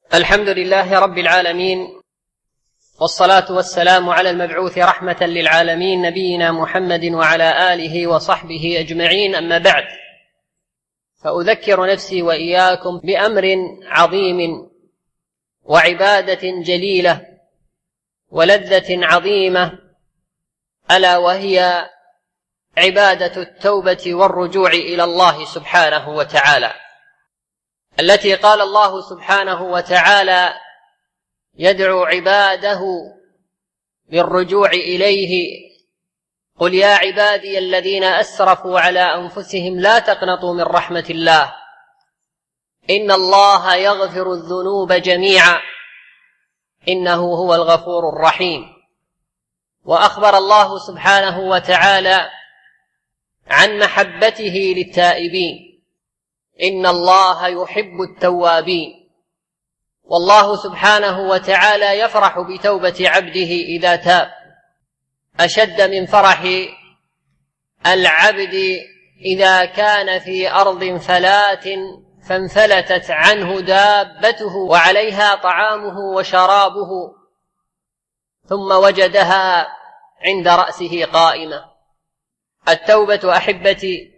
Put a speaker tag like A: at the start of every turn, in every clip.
A: الحمد لله رب العالمين، والصلاة والسلام على المبعوث رحمة للعالمين نبينا محمد وعلى آله وصحبه أجمعين. أما بعد، فأذكر نفسي وإياكم بأمر عظيم وعبادة جليلة ولذة عظيمة، ألا وهي عبادة التوبة والرجوع إلى الله سبحانه وتعالى، التي قال الله سبحانه وتعالى يدعو عباده بالرجوع إليه: قل يا عبادي الذين أسرفوا على أنفسهم لا تقنطوا من رحمة الله إن الله يغفر الذنوب جميعا إنه هو الغفور الرحيم. وأخبر الله سبحانه وتعالى عن محبته للتائبين: إن الله يحب التوابين. والله سبحانه وتعالى يفرح بتوبة عبده إذا تاب أشد من فرح العبد إذا كان في أرض فلات فانفلتت عنه دابته وعليها طعامه وشرابه ثم وجدها عند رأسه قائمة. التوبة أحبتي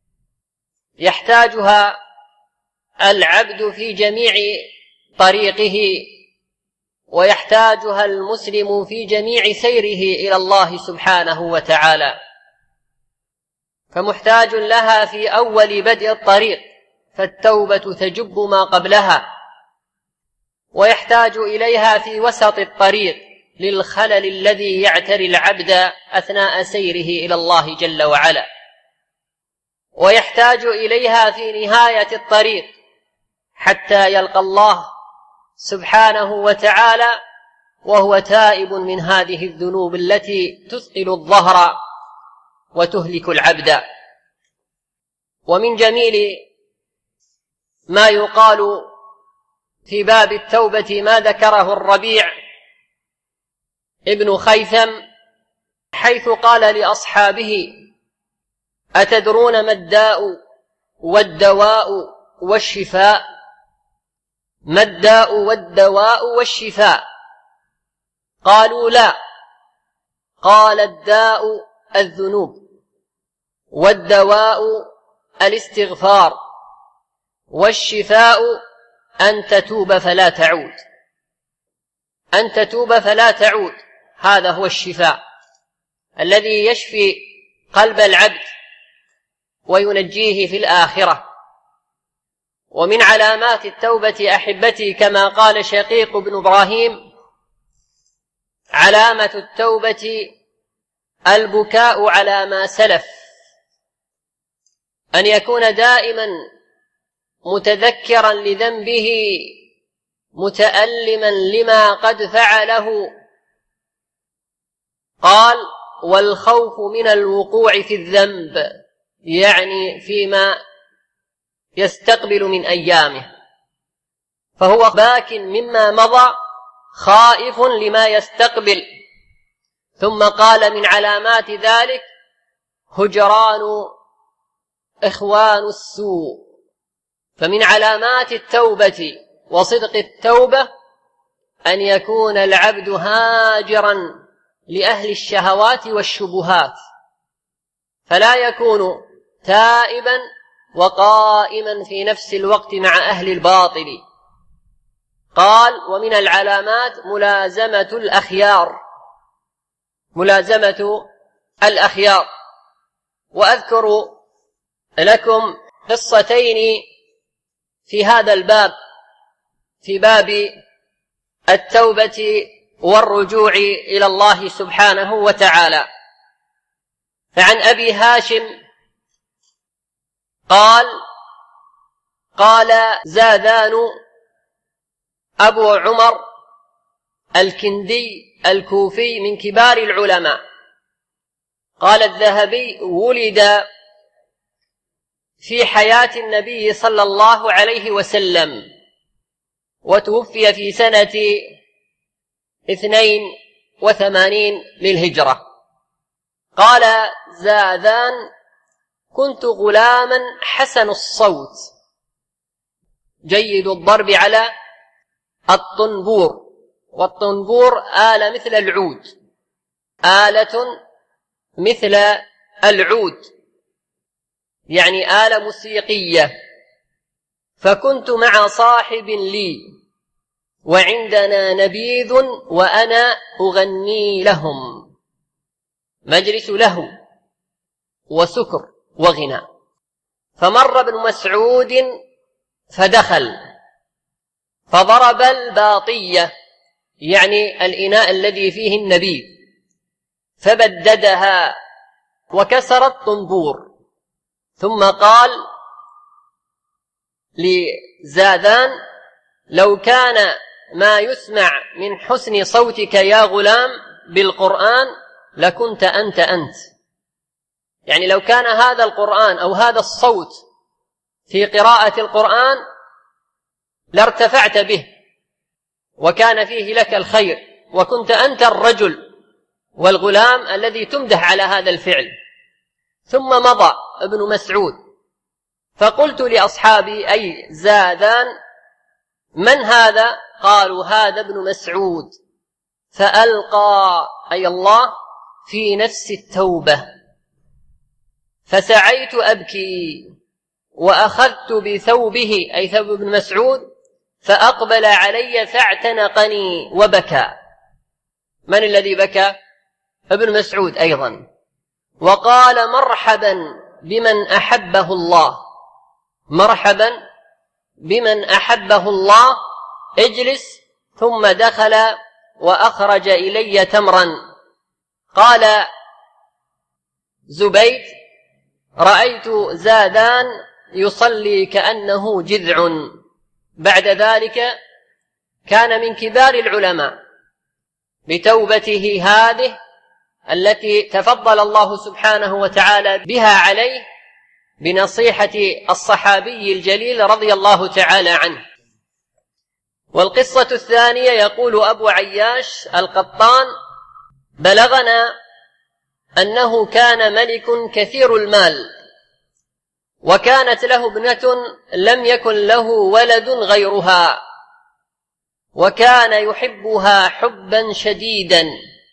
A: يحتاجها العبد في جميع طريقه، ويحتاجها المسلم في جميع سيره إلى الله سبحانه وتعالى، فمحتاج لها في أول بدء الطريق، فالتوبة تجب ما قبلها، ويحتاج إليها في وسط الطريق للخلل الذي يعتري العبد أثناء سيره إلى الله جل وعلا، ويحتاج إليها في نهاية الطريق حتى يلقى الله سبحانه وتعالى وهو تائب من هذه الذنوب التي تثقل الظهر وتهلك العبد. ومن جميل ما يقال في باب التوبة ما ذكره الربيع ابن خيثم، حيث قال لأصحابه: أتدرون ما الداء والدواء والشفاء؟ ما الداء والدواء والشفاء؟ قالوا: لا. قال: الداء الذنوب، والدواء الاستغفار، والشفاء أن تتوب فلا تعود. أن تتوب فلا تعود، هذا هو الشفاء الذي يشفي قلب العبد وينجيه في الآخرة. ومن علامات التوبة أحبتي كما قال شقيق بن إبراهيم: علامة التوبة البكاء على ما سلف، أن يكون دائما متذكرا لذنبه متألما لما قد فعله. قال: والخوف من الوقوع في الذنب، يعني فيما يستقبل من أيامه، فهو باك مما مضى خائف لما يستقبل. ثم قال: من علامات ذلك هجران إخوان السوء. فمن علامات التوبة وصدق التوبة أن يكون العبد هاجرا لأهل الشهوات والشبهات، فلا يكون تائبا وقائما في نفس الوقت مع أهل الباطل. قال: ومن العلامات ملازمة الأخيار، ملازمة الأخيار. وأذكر لكم قصتين في هذا الباب، في باب التوبة والرجوع إلى الله سبحانه وتعالى. فعن أبي هاشم قال زاذان أبو عمر الكندي الكوفي من كبار العلماء، قال الذهبي: ولد في حياة النبي صلى الله عليه وسلم، وتوفي في سنة 82 للهجرة. قال زاذان: كنت غلاما حسن الصوت جيد الضرب على الطنبور، والطنبور آلة مثل العود، آلة مثل العود، يعني آلة موسيقية. فكنت مع صاحب لي وعندنا نبيذ وأنا أغني لهم، مجلس له وسكر وغنى. فمر ابن مسعود فدخل فضرب الباطية، يعني الإناء الذي فيه النبيذ، فبددها وكسر الطنبور، ثم قال لزادان: لو كان ما يسمع من حسن صوتك يا غلام بالقرآن لكنت أنت، يعني لو كان هذا القرآن أو هذا الصوت في قراءة القرآن لارتفعت به وكان فيه لك الخير، وكنت أنت الرجل والغلام الذي تمدح على هذا الفعل. ثم مضى ابن مسعود، فقلت لأصحابي: أي زادان، من هذا؟ قالوا: هذا ابن مسعود. فألقى أي الله في نفس التوبة، فسعيت أبكي وأخذت بثوبه أي ثوب ابن مسعود، فأقبل علي فاعتنقني وبكى. من الذي بكى؟ ابن مسعود أيضا، وقال: مرحبا بمن أحبه الله، مرحبا بمن أحبه الله، اجلس. ثم دخل وأخرج إلي تمرا. قال زبيد: رأيت زادان يصلي كأنه جذع. بعد ذلك كان من كبار العلماء بتوبته هذه التي تفضل الله سبحانه وتعالى بها عليه بنصيحة الصحابي الجليل رضي الله تعالى عنه. والقصة الثانية يقول أبو عياش القطان: بلغنا أنه كان ملك كثير المال، وكانت له ابنة لم يكن له ولد غيرها، وكان يحبها حبا شديدا.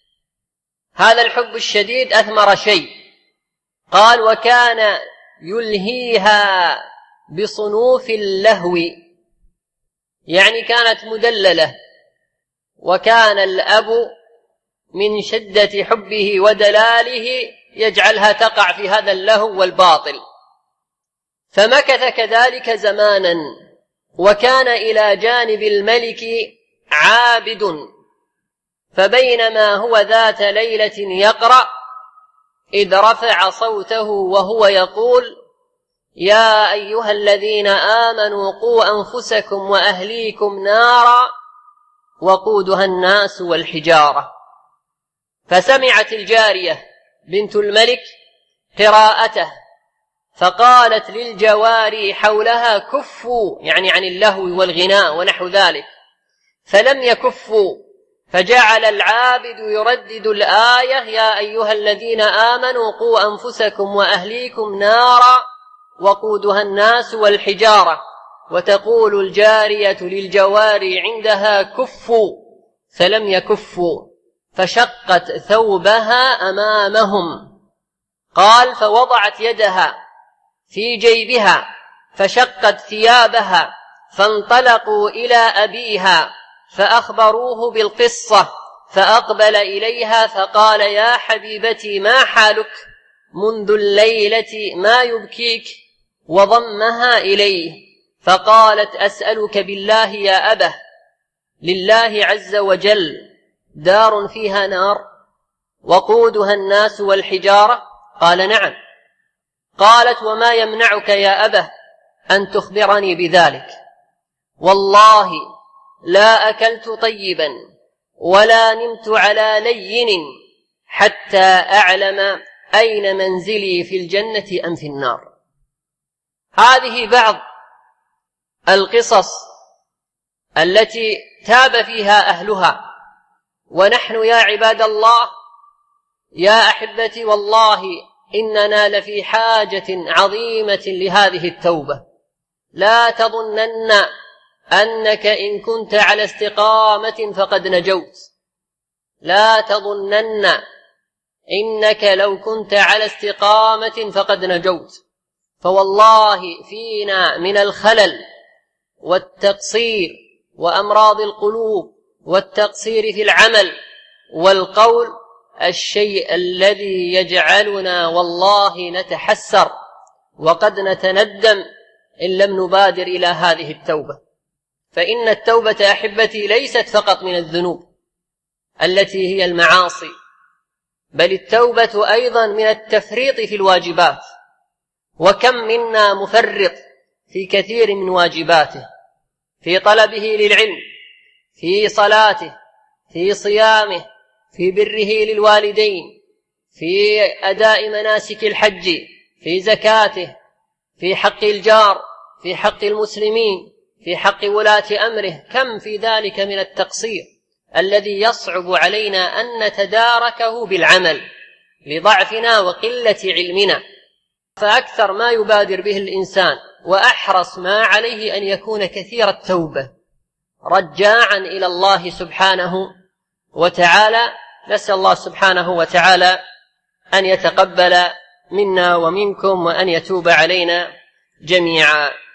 A: هذا الحب الشديد أثمر شيء، قال: وكان يلهيها بصنوف اللهو، يعني كانت مدللة، وكان الأب من شدة حبه ودلاله يجعلها تقع في هذا اللهو والباطل. فمكث كذلك زمانا، وكان إلى جانب الملك عابد، فبينما هو ذات ليلة يقرأ إذ رفع صوته وهو يقول: يا أيها الذين آمنوا قوا أنفسكم وأهليكم نارا وقودها الناس والحجارة. فسمعت الجارية بنت الملك قراءته، فقالت للجواري حولها: كفوا، يعني عن اللهو والغناء ونحو ذلك، فلم يكفوا. فجعل العابد يردد الآية: يا أيها الذين آمنوا قوا أنفسكم وأهليكم نارا وقودها الناس والحجارة، وتقول الجارية للجواري عندها: كفوا، فلم يكفوا، فشقت ثوبها أمامهم. قال: فوضعت يدها في جيبها فشقت ثيابها، فانطلقوا إلى أبيها فأخبروه بالقصة، فأقبل إليها فقال: يا حبيبتي، ما حالك منذ الليلة، ما يبكيك؟ وضمها إليه، فقالت: أسألك بالله يا أبه، لله عز وجل دار فيها نار وقودها الناس والحجارة؟ قال: نعم. قالت: وما يمنعك يا أبه أن تخبرني بذلك؟ والله لا أكلت طيبا ولا نمت على لين حتى أعلم أين منزلي في الجنة أم في النار. هذه بعض القصص التي تاب فيها أهلها. ونحن يا عباد الله، يا أحبتي، والله إننا لفي حاجة عظيمة لهذه التوبة. لا تظنن أنك إن كنت على استقامة فقد نجوت. لا تظنن إنك لو كنت على استقامة فقد نجوت، فوالله فينا من الخلل والتقصير وأمراض القلوب والتقصير في العمل والقول الشيء الذي يجعلنا والله نتحسر وقد نتندم إن لم نبادر إلى هذه التوبة. فإن التوبة أحبتي ليست فقط من الذنوب التي هي المعاصي، بل التوبة أيضا من التفريط في الواجبات، وكم منا مفرط في كثير من واجباته، في طلبه للعلم، في صلاته، في صيامه، في بره للوالدين، في أداء مناسك الحج، في زكاته، في حق الجار، في حق المسلمين، في حق ولاة أمره. كم في ذلك من التقصير الذي يصعب علينا أن نتداركه بالعمل لضعفنا وقلة علمنا. فأكثر ما يبادر به الإنسان وأحرص ما عليه أن يكون كثير التوبة رجاعا إلى الله سبحانه وتعالى. نسأل الله سبحانه وتعالى أن يتقبل منا ومنكم وأن يتوب علينا جميعا.